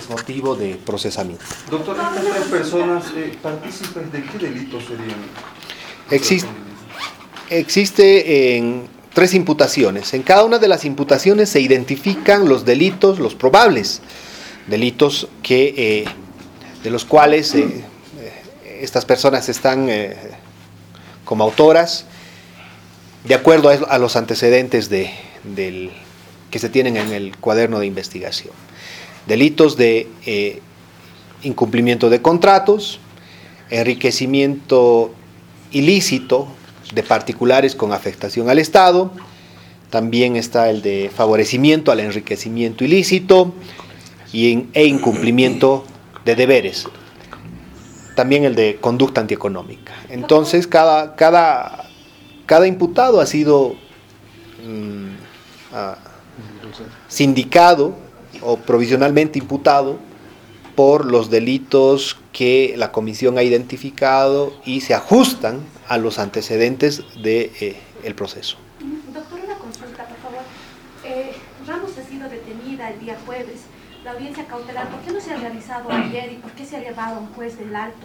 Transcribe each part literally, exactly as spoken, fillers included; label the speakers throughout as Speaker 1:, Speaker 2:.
Speaker 1: motivo de procesamiento.
Speaker 2: Doctor, estas tres personas eh, partícipes de qué delitos serían?
Speaker 1: Existe, existe en tres imputaciones. En cada una de las imputaciones se identifican los delitos, los probables delitos que, eh, de los cuales eh, estas personas están eh, como autoras, de acuerdo a, a los antecedentes de, del, que se tienen en el cuaderno de investigación. Delitos de eh, incumplimiento de contratos, enriquecimiento ilícito de particulares con afectación al Estado, también está el de favorecimiento al enriquecimiento ilícito y en, e incumplimiento de deberes, también el de conducta antieconómica. Entonces cada, cada, cada imputado ha sido mmm, uh, sindicado o provisionalmente imputado por los delitos que la comisión ha identificado y se ajustan a los antecedentes del de, eh, proceso.
Speaker 3: Doctor, una consulta, por favor. Eh, Ramos ha sido detenida el día jueves. La audiencia cautelar, ¿por qué no se ha realizado ayer y por qué se ha llevado a un juez del alto?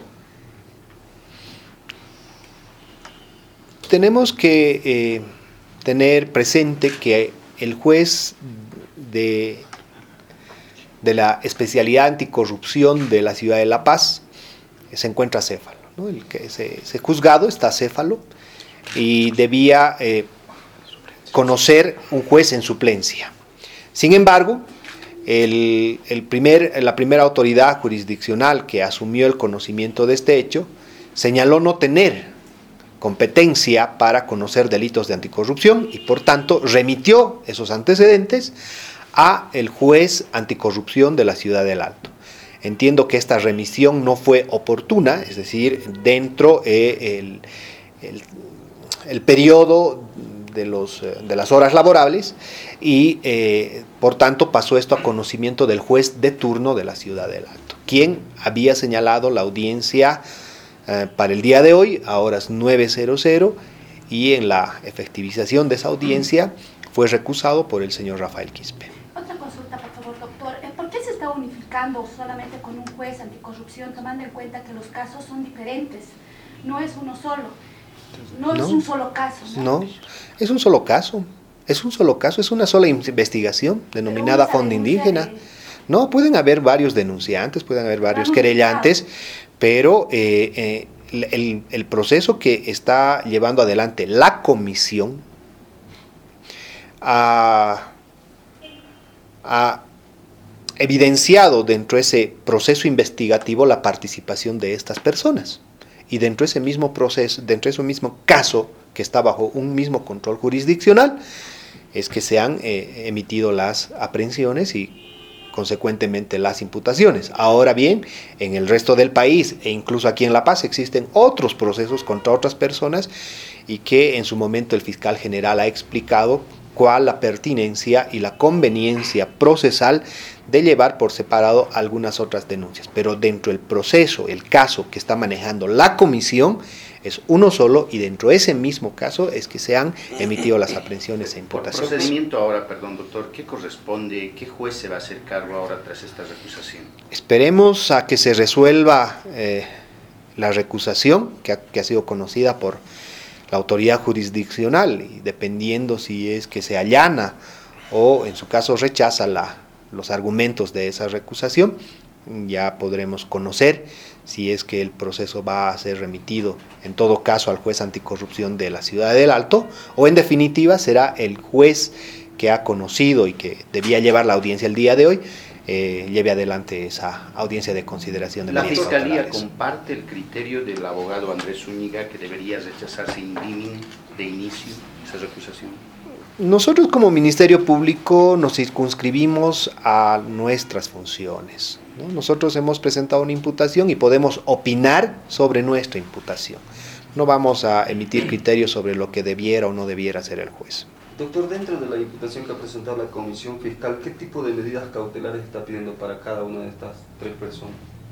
Speaker 1: Tenemos que eh, tener presente que el juez de de la especialidad anticorrupción de la ciudad de La Paz se encuentra acéfalo, ¿no? El que ese, ese juzgado está acéfalo y debía eh, conocer un juez en suplencia. Sin embargo, el, el primer, la primera autoridad jurisdiccional que asumió el conocimiento de este hecho señaló no tener competencia para conocer delitos de anticorrupción y por tanto remitió esos antecedentes a el juez anticorrupción de la ciudad del Alto. Entiendo que esta remisión no fue oportuna, es decir, dentro eh, el, el, el periodo de, los, de las horas laborables y eh, por tanto pasó esto a conocimiento del juez de turno de la ciudad del Alto, quien había señalado la audiencia eh, para el día de hoy a horas nueve y en la efectivización de esa audiencia fue recusado por el señor Rafael Quispe.
Speaker 3: Otra consulta, por favor, doctor. ¿Por qué se está unificando solamente con un juez anticorrupción, tomando en cuenta que los casos son diferentes? No es uno solo. No, no es un solo caso. ¿no?
Speaker 1: No, es un solo caso. Es un solo caso, es una sola investigación denominada Fondo Indígena. De... No, pueden haber varios denunciantes, pueden haber varios querellantes, pero eh, eh, el, el proceso que está llevando adelante la comisión ha, ha evidenciado dentro de ese proceso investigativo la participación de estas personas. Y dentro de ese mismo proceso, dentro de ese mismo caso que está bajo un mismo control jurisdiccional, es que se han eh, emitido las aprehensiones y consecuentemente las imputaciones. Ahora bien, en el resto del país e incluso aquí en La Paz existen otros procesos contra otras personas y que en su momento el fiscal general ha explicado cuál la pertinencia y la conveniencia procesal de llevar por separado algunas otras denuncias. Pero dentro del proceso, el caso que está manejando la comisión es uno solo y dentro de ese mismo caso es que se han emitido las aprehensiones e imputaciones.
Speaker 4: Por procedimiento ahora, perdón doctor, ¿qué corresponde? ¿Qué juez se va a hacer cargo ahora tras esta recusación? Esperemos
Speaker 1: a que se resuelva eh, la recusación que ha, que ha sido conocida por la autoridad jurisdiccional y dependiendo si es que se allana o en su caso rechaza la, los argumentos de esa recusación, ya podremos conocer si es que el proceso va a ser remitido en todo caso al juez anticorrupción de la ciudad del Alto o en definitiva será el juez que ha conocido y que debía llevar la audiencia el día de hoy eh, lleve adelante esa audiencia de consideración de
Speaker 4: la
Speaker 1: medidas
Speaker 4: Fiscalía
Speaker 1: cautelares.
Speaker 4: ¿Comparte el criterio del abogado Andrés Zúñiga que debería rechazarse in limine de inicio esa recusación?
Speaker 1: Nosotros como Ministerio Público nos circunscribimos a nuestras funciones, ¿no? Nosotros hemos presentado una imputación y podemos opinar sobre nuestra imputación. No vamos a emitir criterios sobre lo que debiera o no debiera hacer el juez.
Speaker 2: Doctor, dentro de la imputación que ha presentado la Comisión Fiscal, ¿qué tipo de medidas cautelares está pidiendo para cada una de estas tres personas?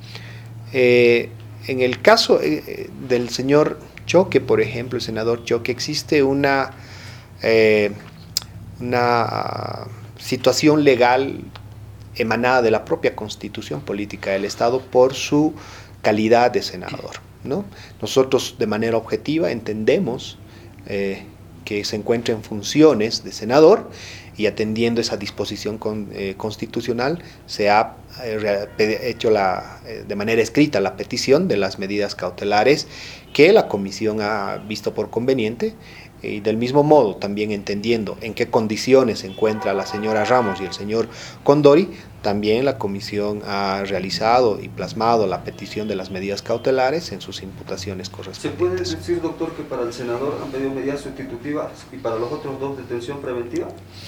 Speaker 1: Eh, en el caso eh, del señor Choque, por ejemplo, el senador Choque, existe una... Eh, una situación legal emanada de la propia constitución política del Estado por su calidad de senador, ¿no? Nosotros de manera objetiva entendemos eh, que se encuentra en funciones de senador y atendiendo esa disposición con, eh, constitucional se ha eh, hecho la, eh, de manera escrita la petición de las medidas cautelares que la comisión ha visto por conveniente. Y del mismo modo, también entendiendo en qué condiciones se encuentra la señora Ramos y el señor Condori, también la comisión ha realizado y plasmado la petición de las medidas cautelares en sus imputaciones correspondientes.
Speaker 2: ¿Se puede decir, doctor, que para el senador han pedido medidas sustitutivas y para los otros dos detención preventiva?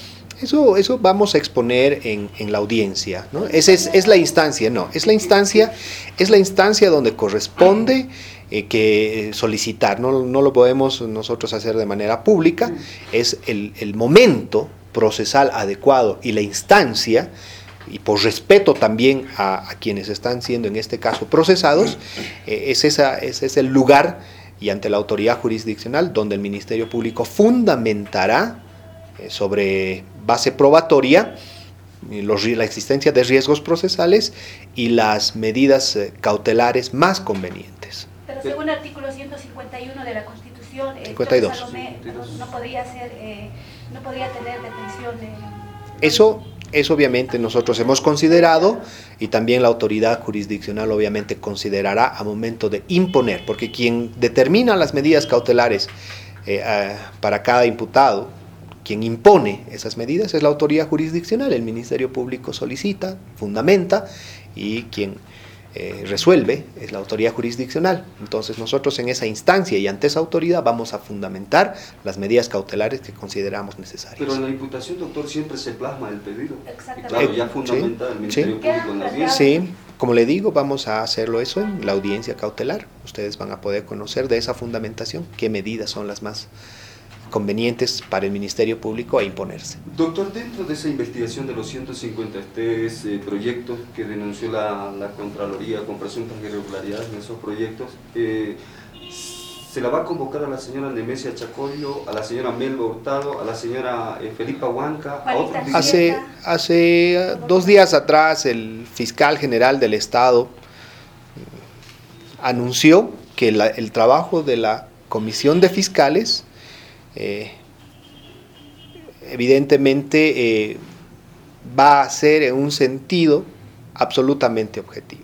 Speaker 1: Eso, eso vamos a exponer en, en la audiencia, ¿no? Esa es, es la instancia, no, es la instancia, es la instancia donde corresponde eh, que solicitar, no, no lo podemos nosotros hacer de manera pública, es el, el momento procesal adecuado y la instancia, y por respeto también a, a quienes están siendo en este caso procesados, eh, es, esa, es, es el lugar y ante la autoridad jurisdiccional donde el Ministerio Público fundamentará eh, sobre base probatoria los, la existencia de riesgos procesales y las medidas eh, cautelares más convenientes.
Speaker 3: Pero según el artículo ciento cincuenta y uno de la Constitución, eh,
Speaker 1: cincuenta y dos.
Speaker 3: Salomé no, no podría ser, eh, no podría tener detención. Eh,
Speaker 1: Eso, eso obviamente nosotros hemos considerado y también la autoridad jurisdiccional obviamente considerará a momento de imponer, porque quien determina las medidas cautelares eh, eh, para cada imputado, quien impone esas medidas es la autoridad jurisdiccional, el Ministerio Público solicita, fundamenta y quien eh, resuelve es la autoridad jurisdiccional. Entonces nosotros en esa instancia y ante esa autoridad vamos a fundamentar las medidas cautelares que consideramos necesarias.
Speaker 2: Pero en la imputación, doctor, siempre se plasma el pedido.
Speaker 3: Exactamente.
Speaker 2: Y claro, ya
Speaker 1: Sí,
Speaker 2: fundamenta el Ministerio
Speaker 1: sí.
Speaker 2: Público en la audiencia.
Speaker 1: Sí, como le digo, vamos a hacerlo eso en la audiencia cautelar. Ustedes van a poder conocer de esa fundamentación qué medidas son las más convenientes para el Ministerio Público a imponerse.
Speaker 2: Doctor, dentro de esa investigación de los ciento cincuenta tres eh, proyectos que denunció la, la Contraloría con presuntas irregularidades en esos proyectos, eh, ¿se la va a convocar a la señora Nemesia Chacollo, a la señora Melba Hurtado, a la señora eh, Felipa Huanca, a otros?
Speaker 1: Hace, hace dos días atrás el fiscal general del Estado anunció que la, el trabajo de la Comisión de Fiscales Eh, evidentemente eh, va a ser en un sentido absolutamente objetivo.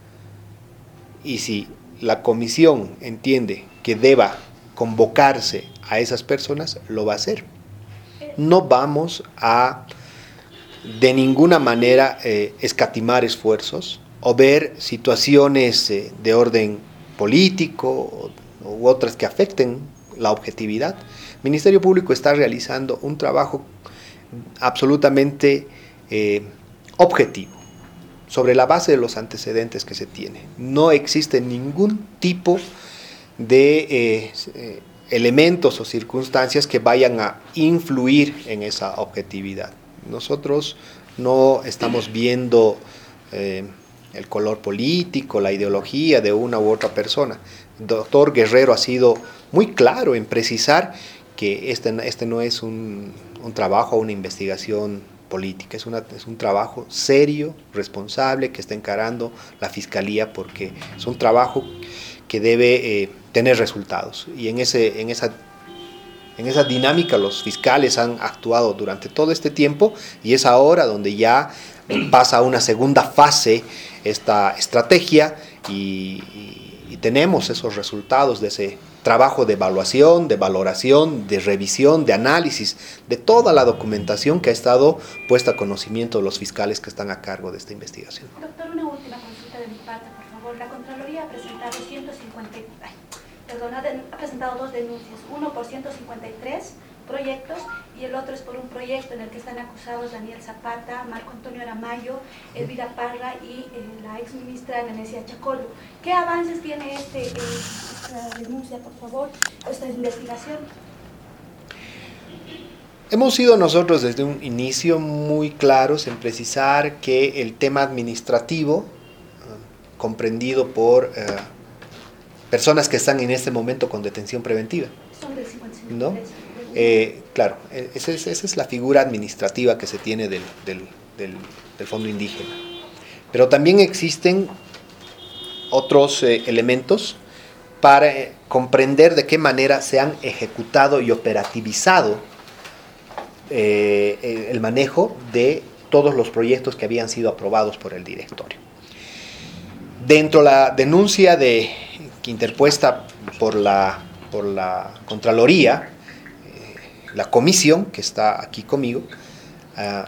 Speaker 1: Y si la comisión entiende que deba convocarse a esas personas, lo va a hacer. No vamos a de ninguna manera eh, escatimar esfuerzos o ver situaciones eh, de orden político u otras que afecten la objetividad. El Ministerio Público está realizando un trabajo absolutamente eh, objetivo, sobre la base de los antecedentes que se tiene. No existe ningún tipo de eh, eh, elementos o circunstancias que vayan a influir en esa objetividad. Nosotros no estamos viendo eh, el color político, la ideología de una u otra persona. El doctor Guerrero ha sido muy claro en precisar que este, este no es un, un trabajo o una investigación política, es, una, es un trabajo serio, responsable, que está encarando la Fiscalía, porque es un trabajo que debe eh, tener resultados. Y en, ese, en, esa, en esa dinámica los fiscales han actuado durante todo este tiempo y es ahora donde ya pasa a una segunda fase esta estrategia y, y, y tenemos esos resultados de ese trabajo de evaluación, de valoración, de revisión, de análisis, de toda la documentación que ha estado puesta a conocimiento de los fiscales que están a cargo de esta investigación.
Speaker 3: Doctor, una última consulta de mi parte, por favor. La Contraloría ha presentado ciento cincuenta, ay, perdón, ha presentado dos denuncias, uno por ciento cincuenta y tres proyectos y el otro es por un proyecto en el que están acusados Daniel Zapata, Marco Antonio Aramayo, Elvira Parra y eh, la ex ministra Nemesia Chacollo. ¿Qué avances tiene este, eh, esta denuncia, por favor, esta investigación?
Speaker 1: Hemos sido nosotros desde un inicio muy claros en precisar que el tema administrativo, uh, comprendido por uh, personas que están en este momento con detención preventiva,
Speaker 3: Son del cincuenta y cinco,
Speaker 1: ¿no? Eh, claro, esa es, esa es la figura administrativa que se tiene del, del, del, del Fondo Indígena. Pero también existen otros eh, elementos para eh, comprender de qué manera se han ejecutado y operativizado eh, el manejo de todos los proyectos que habían sido aprobados por el directorio. Dentro de la denuncia de, que interpuesta por la, por la Contraloría, eh, la comisión que está aquí conmigo, eh,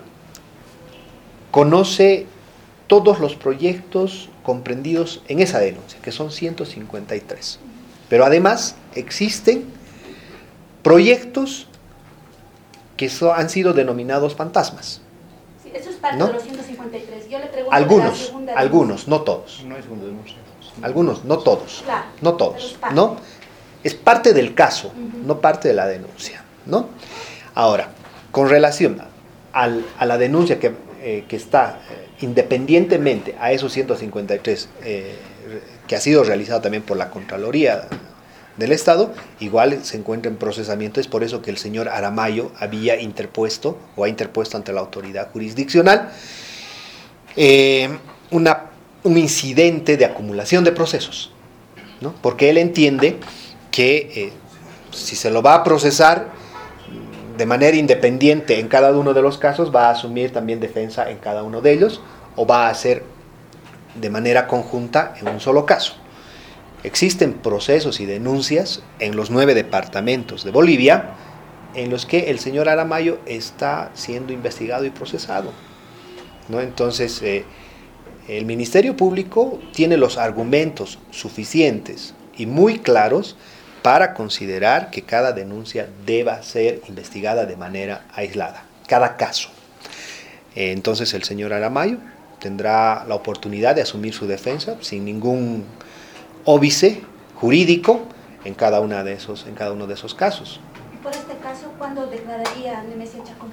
Speaker 1: conoce todos los proyectos comprendidos en esa denuncia, que son ciento cincuenta y tres. Pero además existen proyectos que so, han sido denominados fantasmas.
Speaker 3: Sí, eso es parte
Speaker 1: ¿no?
Speaker 3: de los ciento cincuenta y tres. Yo le pregunto
Speaker 1: algunos,
Speaker 3: de la segunda
Speaker 1: algunos, no todos.
Speaker 5: No es una denuncia.
Speaker 1: Algunos, no todos.
Speaker 3: Claro,
Speaker 1: no
Speaker 3: pero
Speaker 1: todos.
Speaker 3: es parte.
Speaker 1: ¿No? Es parte del caso,
Speaker 3: Uh-huh.
Speaker 1: no parte de la denuncia. ¿No? Ahora, con relación al, a la denuncia que, eh, que está eh, independientemente a esos ciento cincuenta y tres eh, que ha sido realizado también por la Contraloría del Estado, igual se encuentra en procesamiento. Es por eso que el señor Aramayo había interpuesto o ha interpuesto ante la autoridad jurisdiccional eh, una, un incidente de acumulación de procesos, ¿no? Porque él entiende que eh, si se lo va a procesar de manera independiente en cada uno de los casos, va a asumir también defensa en cada uno de ellos, o va a hacer de manera conjunta en un solo caso. Existen procesos y denuncias en los nueve departamentos de Bolivia en los que el señor Aramayo está siendo investigado y procesado, ¿no? Entonces, eh, el Ministerio Público tiene los argumentos suficientes y muy claros para considerar que cada denuncia deba ser investigada de manera aislada, cada caso. Eh, entonces, el señor Aramayo tendrá la oportunidad de asumir su defensa sin ningún óbice jurídico en cada, una de esos, en cada uno de esos casos.
Speaker 3: Por este caso, ¿cuándo declararía Nemesia Chacón?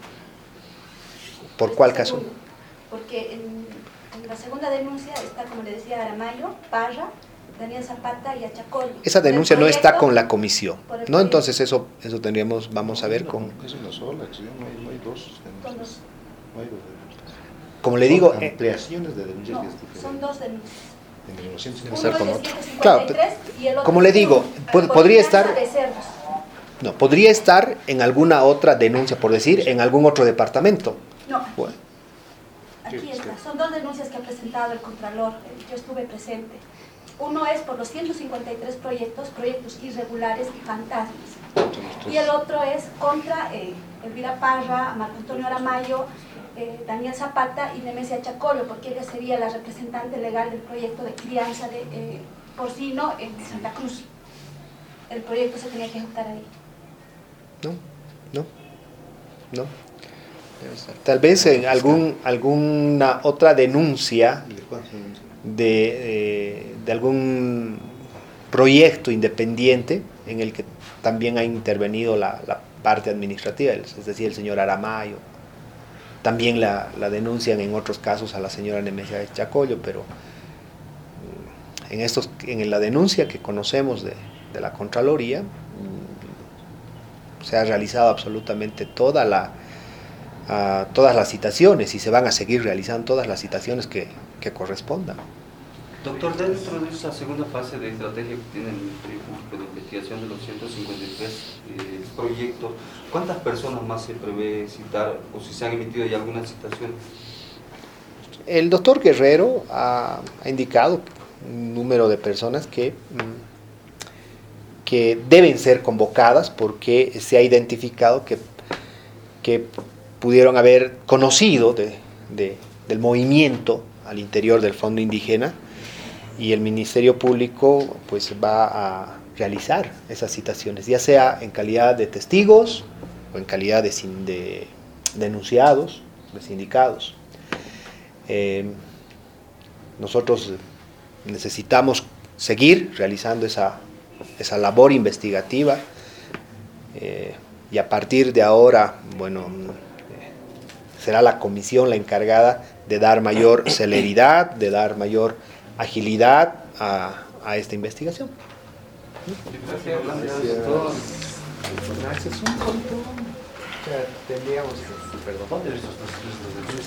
Speaker 1: ¿Por
Speaker 3: Este
Speaker 1: cuál caso?
Speaker 3: segundo, porque en, en la segunda denuncia está, como le decía, Aramayo, Parra, Daniel Zapata y Achacollo.
Speaker 1: Esa denuncia no está con la comisión,
Speaker 3: por el
Speaker 1: ¿no?
Speaker 3: proyecto.
Speaker 1: Entonces eso, eso tendríamos, vamos a ver con...
Speaker 5: Es una sola, ¿sí? no, hay, no hay dos
Speaker 3: Con
Speaker 5: denuncias.
Speaker 3: los-
Speaker 5: No hay dos denuncias.
Speaker 1: Como le digo,
Speaker 5: Son
Speaker 1: eh,
Speaker 5: ampliaciones de denuncias
Speaker 3: No,
Speaker 5: que es diferente.
Speaker 3: son dos denuncias.
Speaker 5: En los ciento
Speaker 3: Uno
Speaker 5: cincuenta y
Speaker 3: es
Speaker 1: con
Speaker 3: de
Speaker 1: otro.
Speaker 3: ciento cincuenta y
Speaker 1: Claro,
Speaker 3: tres y el otro
Speaker 1: como le
Speaker 3: es
Speaker 1: digo,
Speaker 3: por-
Speaker 1: pod-
Speaker 3: por
Speaker 1: podría
Speaker 3: finanza
Speaker 1: estar-
Speaker 3: de cerdos.
Speaker 1: no, podría estar en alguna otra denuncia, por decir, en algún otro departamento.
Speaker 3: No,
Speaker 1: Bueno,
Speaker 3: aquí está. Son dos denuncias que ha presentado el Contralor. eh, Yo estuve presente. Uno es por los ciento cincuenta y tres proyectos, proyectos irregulares y fantasmas. Y el otro es contra eh, Elvira Parra, Marco Antonio Aramayo, eh, Daniel Zapata y Nemesia Chacollo, porque ella sería la representante legal del proyecto de crianza de eh, porcino en Santa Cruz. El proyecto se tenía que ejecutar ahí.
Speaker 1: no, no, no. Tal vez en algún, alguna otra denuncia
Speaker 5: ¿Y de cuántas denuncias?
Speaker 1: de, eh, de algún proyecto independiente en el que también ha intervenido la, la parte administrativa, es decir, el señor Aramayo. También la, la denuncian en otros casos a la señora Nemesia de Chacollo, pero mm, en, estos, en la denuncia que conocemos de, de la Contraloría mm, se ha realizado absolutamente toda la, uh, todas las citaciones y se van a seguir realizando todas las citaciones que, que correspondan.
Speaker 2: Doctor, dentro de esa segunda fase de estrategia que tiene el Ministerio Público de investigación de los ciento cincuenta y tres eh, proyectos, ¿cuántas personas más se prevé citar o si se han emitido ya algunas citaciones?
Speaker 1: El doctor Guerrero ha, ha indicado un número de personas que, que deben ser convocadas porque se ha identificado que, que pudieron haber conocido de, de, del movimiento al interior del Fondo Indígena, y el Ministerio Público pues va a realizar esas citaciones, ya sea en calidad de testigos o en calidad de, sin, de denunciados, de sindicados. Eh, nosotros necesitamos seguir realizando esa, esa labor investigativa eh, y a partir de ahora, bueno, eh, será la comisión la encargada de dar mayor celeridad, de dar mayor agilidad a, a esta investigación.
Speaker 2: Gracias.
Speaker 1: Gracias. Un montón. O sea, tendríamos que, perdón.